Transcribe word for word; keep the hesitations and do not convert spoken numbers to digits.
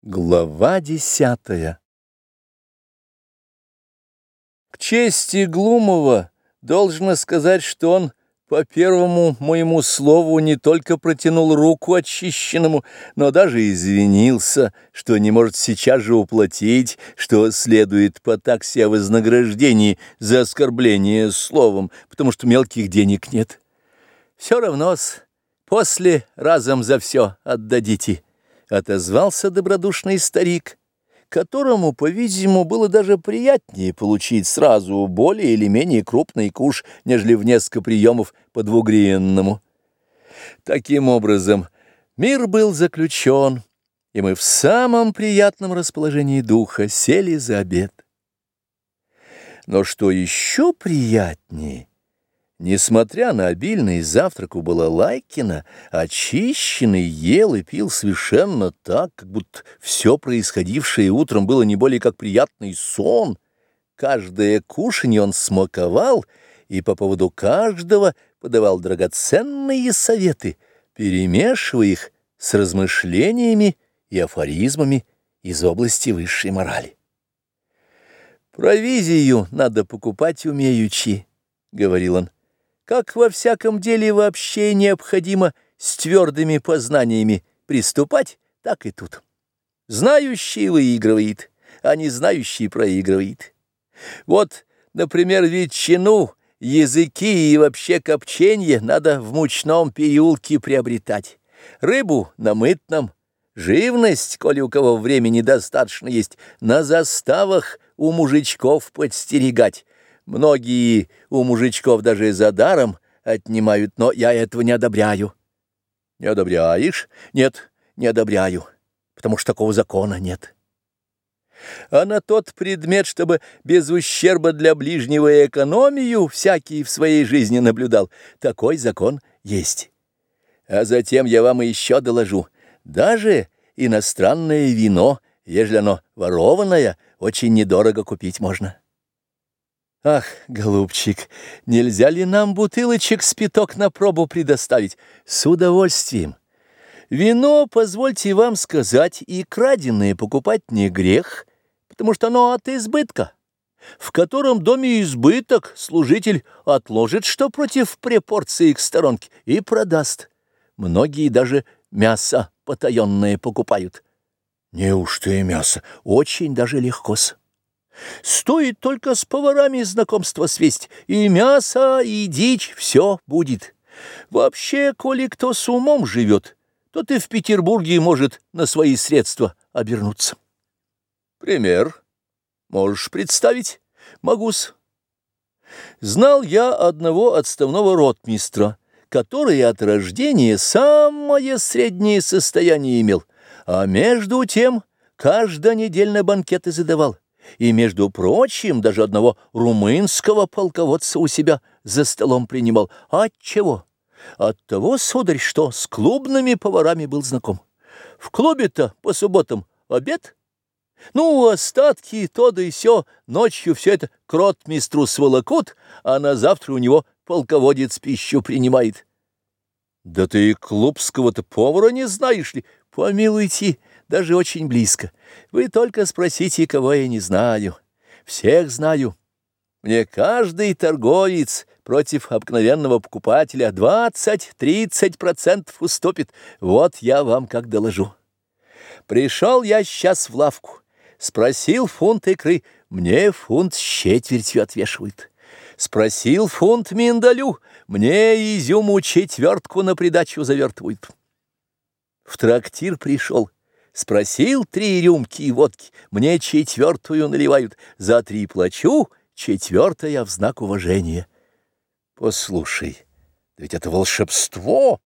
Глава десятая. К чести Глумова должно сказать, что он по первому моему слову не только протянул руку очищенному, но даже извинился, что не может сейчас же уплатить, что следует по таксе о вознаграждении за оскорбление словом, потому что мелких денег нет. Все равно-с, после разом за все отдадите. Отозвался добродушный старик, которому, по-видимому, было даже приятнее получить сразу более или менее крупный куш, нежели в несколько приемов по двугривенному. Таким образом, мир был заключен, и мы в самом приятном расположении духа сели за обед. Но что еще приятнее, несмотря на обильный завтрак у Балалайкина, очищенный ел и пил совершенно так, как будто все происходившее утром было не более как приятный сон. Каждое кушанье он смаковал и по поводу каждого подавал драгоценные советы, перемешивая их с размышлениями и афоризмами из области высшей морали. «Провизию надо покупать умеючи», — говорил он. Как во всяком деле вообще необходимо с твердыми познаниями приступать, так и тут. Знающий выигрывает, а не знающий проигрывает. Вот, например, ветчину, языки и вообще копченье надо в мучном переулке приобретать, рыбу на мытном, живность, коли у кого времени достаточно есть, на заставах у мужичков подстерегать. Многие у мужичков даже за даром отнимают, но я этого не одобряю. Не одобряешь? Нет, не одобряю, потому что такого закона нет. А на тот предмет, чтобы без ущерба для ближнего экономию всякий в своей жизни наблюдал, такой закон есть. А затем я вам еще доложу, даже иностранное вино, ежели оно ворованное, очень недорого купить можно. Ах, голубчик, нельзя ли нам бутылочек спиток на пробу предоставить? С удовольствием. Вино, позвольте вам сказать, и краденое покупать не грех, потому что оно от избытка. В котором доме избыток, служитель отложит, что против препорции к сторонке, и продаст. Многие даже мясо потаенное покупают. Неужто и мясо? Очень даже легко-с. Стоит только с поварами знакомство свесть, и мясо, и дичь, все будет. Вообще, коли кто с умом живет, то ты в Петербурге может на свои средства обернуться. Пример можешь представить? Могу-с. Знал я одного отставного ротмистра, который от рождения самое среднее состояние имел, а между тем каждонедельно банкеты задавал. И, между прочим, даже одного румынского полководца у себя за столом принимал. Отчего? От того, сударь, что с клубными поварами был знаком. В клубе-то по субботам обед. Ну, остатки, то да и сё, ночью все это к ротмистру сволокут, а на завтра у него полководец пищу принимает. Да ты и клубского-то повара не знаешь ли? Помилуйте, даже очень близко. Вы только спросите, кого я не знаю. Всех знаю. Мне каждый торговец против обыкновенного покупателя двадцать-тридцать процентов уступит. Вот я вам как доложу. Пришел я сейчас в лавку, спросил фунт икры, мне фунт с четвертью отвешивают. Спросил фунт миндалю, мне изюму четвертку на придачу завертывают. В трактир пришел. Спросил три рюмки водки, мне четвертую наливают, за три плачу, четвертая в знак уважения. Послушай, ведь это волшебство!